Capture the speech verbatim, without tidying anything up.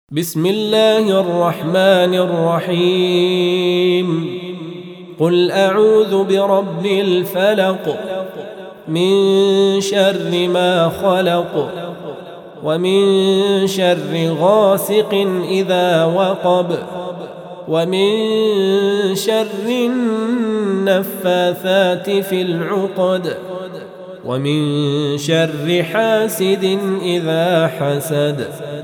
بسم الله الرحمن الرحيم قل أعوذ برب الفلق من شر ما خلق ومن شر غاسق إذا وقب ومن شر النفاثات في العقد ومن شر حاسد إذا حسد